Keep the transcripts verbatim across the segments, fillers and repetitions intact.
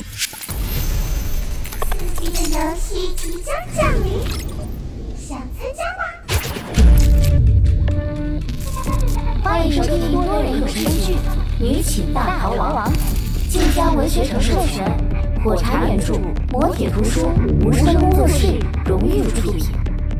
刺激的游戏即将降临，想参加吗？ 欢迎收听多人有声剧《女寝大逃亡》，晋江文学城授权，火柴原著，磨铁图书，无声工作室荣誉出品。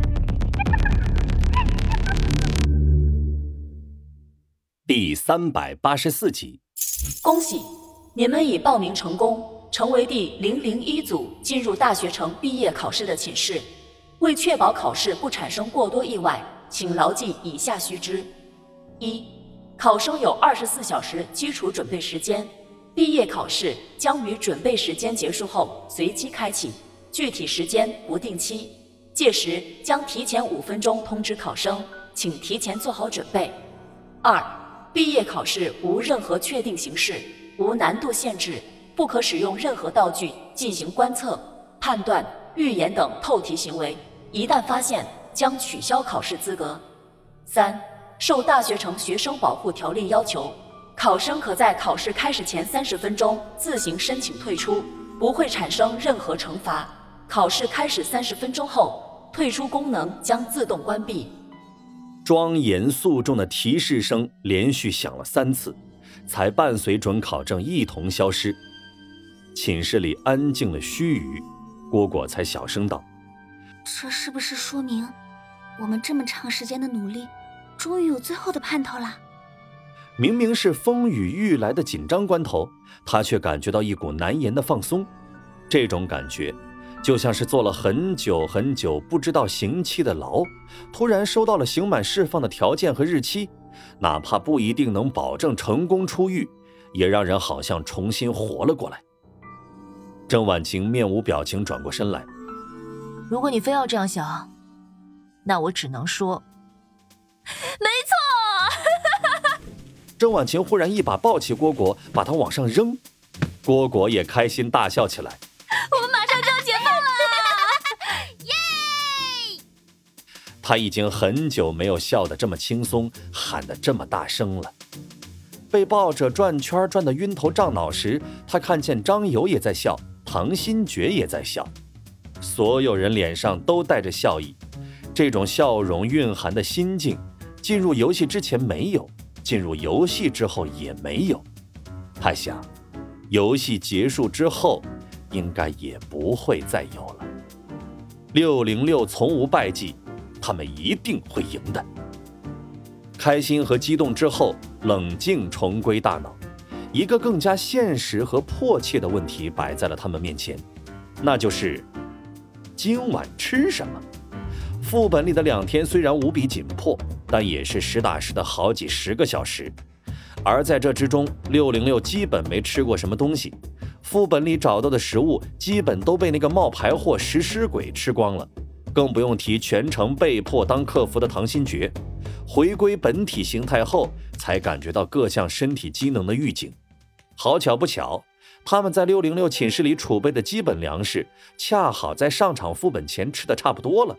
第三百八十四集， 恭喜你们已报名成功，成为第零零一组进入大学城毕业考试的寝室。为确保考试不产生过多意外，请牢记以下须知：一、考生有二十四小时基础准备时间，毕业考试将于准备时间结束后随机开启，具体时间不定期，届时将提前五分钟通知考生，请提前做好准备。二、毕业考试无任何确定形式，无难度限制，不可使用任何道具进行观测、判断、预言等透题行为，一旦发现将取消考试资格。三、受大学城学生保护条例要求，考生可在考试开始前三十分钟自行申请退出，不会产生任何惩罚。考试开始三十分钟后，退出功能将自动关闭。 庄严肃重的提示声连续响了三次，才伴随准考证一同消失。寝室里安静了须臾，蝈蝈才小声道： 这是不是说明我们这么长时间的努力终于有最后的盼头啦？ 明明是风雨欲来的紧张关头，他却感觉到一股难言的放松。这种感觉就像是做了很久很久不知道刑期的牢，突然收到了刑满释放的条件和日期，哪怕不一定能保证成功出狱，也让人好像重新活了过来。郑婉晴面无表情转过身来： 如果你非要这样想，那我只能说没错。 郑婉晴忽然一把抱起蝈蝈，把它往上扔，蝈蝈也开心大笑起来。 我们马上就要解放了！耶！ 他已经很久没有笑得这么轻松，喊得这么大声了。被抱着转圈转得晕头胀脑时，他看见张友也在笑，唐新觉也在笑，所有人脸上都带着笑意。这种笑容蕴含的心境，进入游戏之前没有，进入游戏之后也没有。他想，游戏结束之后应该也不会再有了。六零六从无败绩，他们一定会赢的。开心和激动之后，冷静重归大脑，一个更加现实和迫切的问题摆在了他们面前，那就是今晚吃什么？副本里的两天虽然无比紧迫，但也是实打实的好几十个小时，而在这之中，六零六基本没吃过什么东西。副本里找到的食物基本都被那个冒牌货食尸鬼吃光了，更不用提全程被迫当客服的唐新觉，回归本体形态后才感觉到各项身体机能的预警。好巧不巧，他们在六零六寝室里储备的基本粮食恰好在上场副本前吃的差不多了。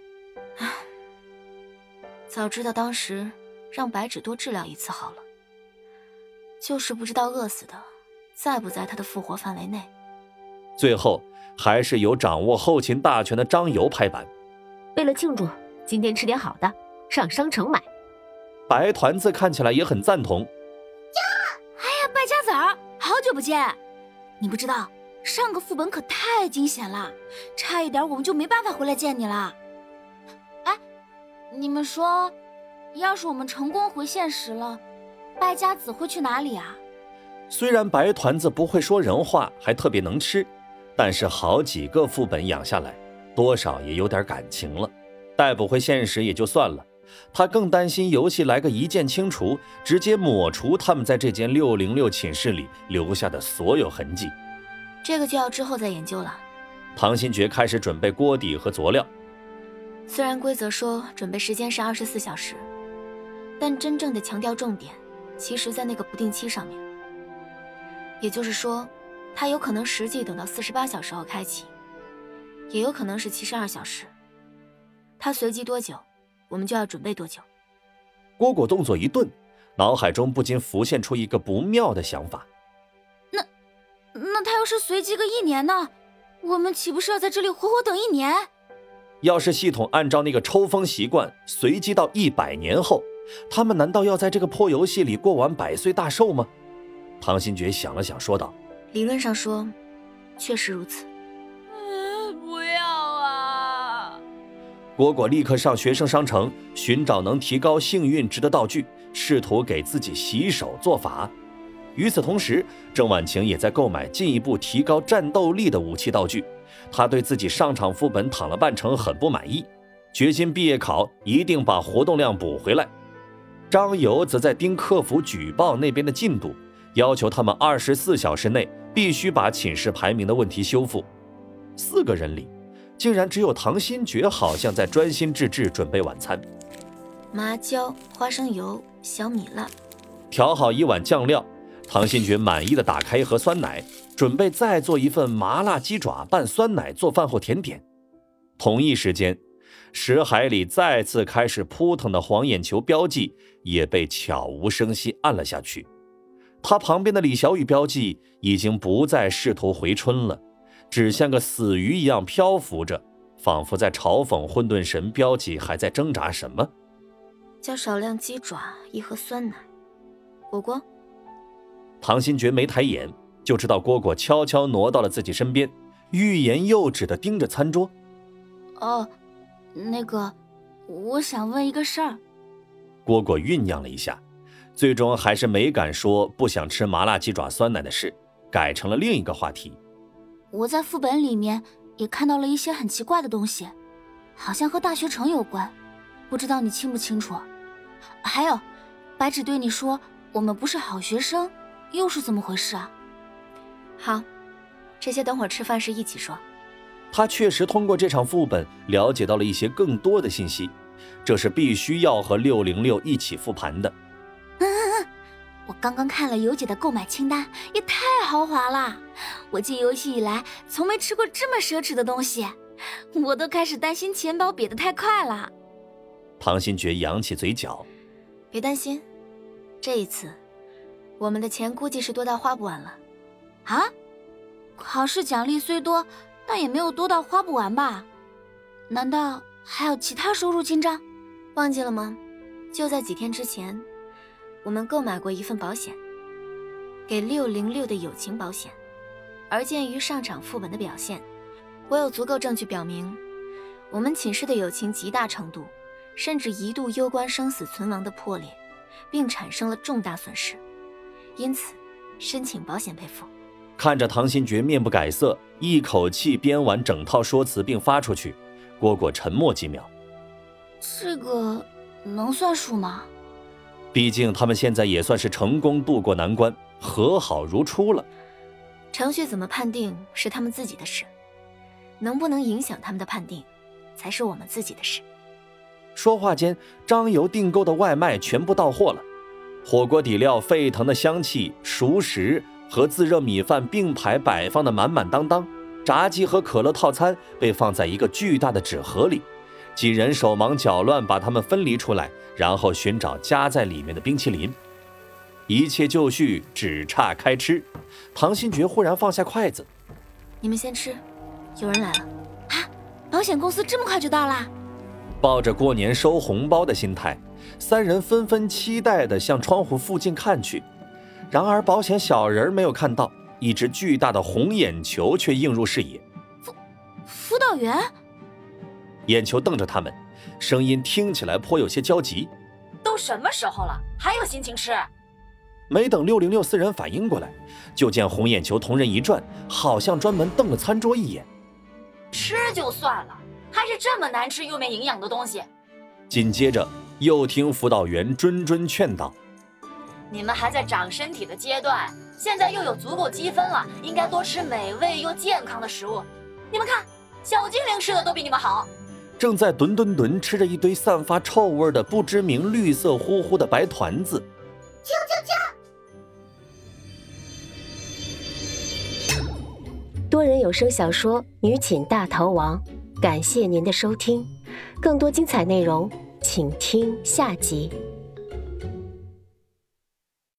早知道当时让白芷多治疗一次好了，就是不知道饿死的在不在他的复活范围内。 最后还是由掌握后勤大权的张游拍板， 为了庆祝，今天吃点好的，上商城买。 白团子看起来也很赞同。 哎呀，败家子儿，好久不见！你不知道上个副本可太惊险了，差一点我们就没办法回来见你了。哎，你们说，要是我们成功回现实了，败家子会去哪里啊？ 虽然白团子不会说人话，还特别能吃，但是好几个副本养下来，多少也有点感情了。带不回现实也就算了，他更担心游戏来个一键清除，直接抹除他们在这间六零六寝室里留下的所有痕迹。 这个就要之后再研究了。 唐新觉开始准备锅底和佐料。 虽然规则说准备时间是二十四小时，但真正的强调重点其实在那个不定期上面。也就是说，它有可能实际等到四十八小时后开启，也有可能是七十二小时。它随机多久，我们就要准备多久。 蝈蝈动作一顿，脑海中不禁浮现出一个不妙的想法。 那那他要是随机个一年呢？我们岂不是要在这里活活等一年？ 要是系统按照那个抽风习惯随机到一百年后，他们难道要在这个破游戏里过完百岁大寿吗？唐新觉想了想说道， 理论上说确实如此。 嗯，不要啊！ 蝈蝈立刻上学生商城寻找能提高幸运值的道具，试图给自己洗手做法。与此同时，郑婉晴也在购买进一步提高战斗力的武器道具。她对自己上场副本躺了半程很不满意，决心毕业考一定把活动量补回来。张游则在盯客服举报那边的进度，要求他们二十四小时内必须把寝室排名的问题修复。四个人里，竟然只有唐新觉好像在专心致志准备晚餐。 麻椒、花生油、小米辣， 调好一碗酱料，唐新觉满意的打开一盒酸奶，准备再做一份麻辣鸡爪拌酸奶做饭后甜点。同一时间，石海里再次开始扑腾的黄眼球标记也被悄无声息按了下去。他旁边的李小雨标记已经不再试图回春了，只像个死鱼一样漂浮着，仿佛在嘲讽混沌神标记还在挣扎什么。 加少量鸡爪，一盒酸奶。果果， 唐新觉没抬眼，就知道蝈蝈悄悄挪到了自己身边，欲言又止地盯着餐桌。 哦，那个，我想问一个事儿。 蝈蝈酝酿了一下，最终还是没敢说不想吃麻辣鸡爪酸奶的事，改成了另一个话题。 我在副本里面也看到了一些很奇怪的东西，好像和大学城有关，不知道你清不清楚？还有，白纸对你说我们不是好学生，又是怎么回事啊？好，这些等会儿吃饭时一起说。 他确实通过这场副本了解到了一些更多的信息，这是必须要和六零六一起复盘的。 嗯嗯嗯，我刚刚看了尤姐的购买清单，也太豪华了！我进游戏以来从没吃过这么奢侈的东西，我都开始担心钱包瘪得太快了。 唐新觉扬起嘴角， 别担心，这一次我们的钱估计是多到花不完了。啊？考试奖励虽多，但也没有多到花不完吧？难道还有其他收入进账？忘记了吗？就在几天之前，我们购买过一份保险，给六零六的友情保险。而鉴于上场副本的表现，我有足够证据表明，我们寝室的友情极大程度，甚至一度攸关生死存亡的破裂，并产生了重大损失，因此申请保险赔付。 看着唐新觉面不改色，一口气编完整套说辞并发出去，蝈蝈沉默几秒。 这个能算数吗？ 毕竟他们现在也算是成功渡过难关，和好如初了。 程序怎么判定是他们自己的事，能不能影响他们的判定才是我们自己的事。 说话间，张游订购的外卖全部到货了，火锅底料沸腾的香气，熟食和自热米饭并排摆放的满满当当，炸鸡和可乐套餐被放在一个巨大的纸盒里，几人手忙脚乱把它们分离出来，然后寻找夹在里面的冰淇淋。一切就绪，只差开吃。唐新觉忽然放下筷子， 你们先吃，有人来了。啊，保险公司这么快就到啦？ 抱着过年收红包的心态，三人纷纷期待地向窗户附近看去。然而保险小人没有看到，一只巨大的红眼球却映入视野。 辅辅导员？ 眼球瞪着他们，声音听起来颇有些焦急。 都什么时候了，还有心情吃？ 没等六零六四人反应过来，就见红眼球同人一转，好像专门瞪了餐桌一眼。 吃就算了，还是这么难吃又没营养的东西。 紧接着又听辅导员谆谆劝道， 你们还在长身体的阶段，现在又有足够积分了，应该多吃美味又健康的食物。你们看，小精灵吃的都比你们好。 正在吨吨吨吃着一堆散发臭味的不知名绿色乎乎的白团子。 啾啾啾！ 多人有声小说《女寝大逃亡》，感谢您的收听，更多精彩内容请听下集。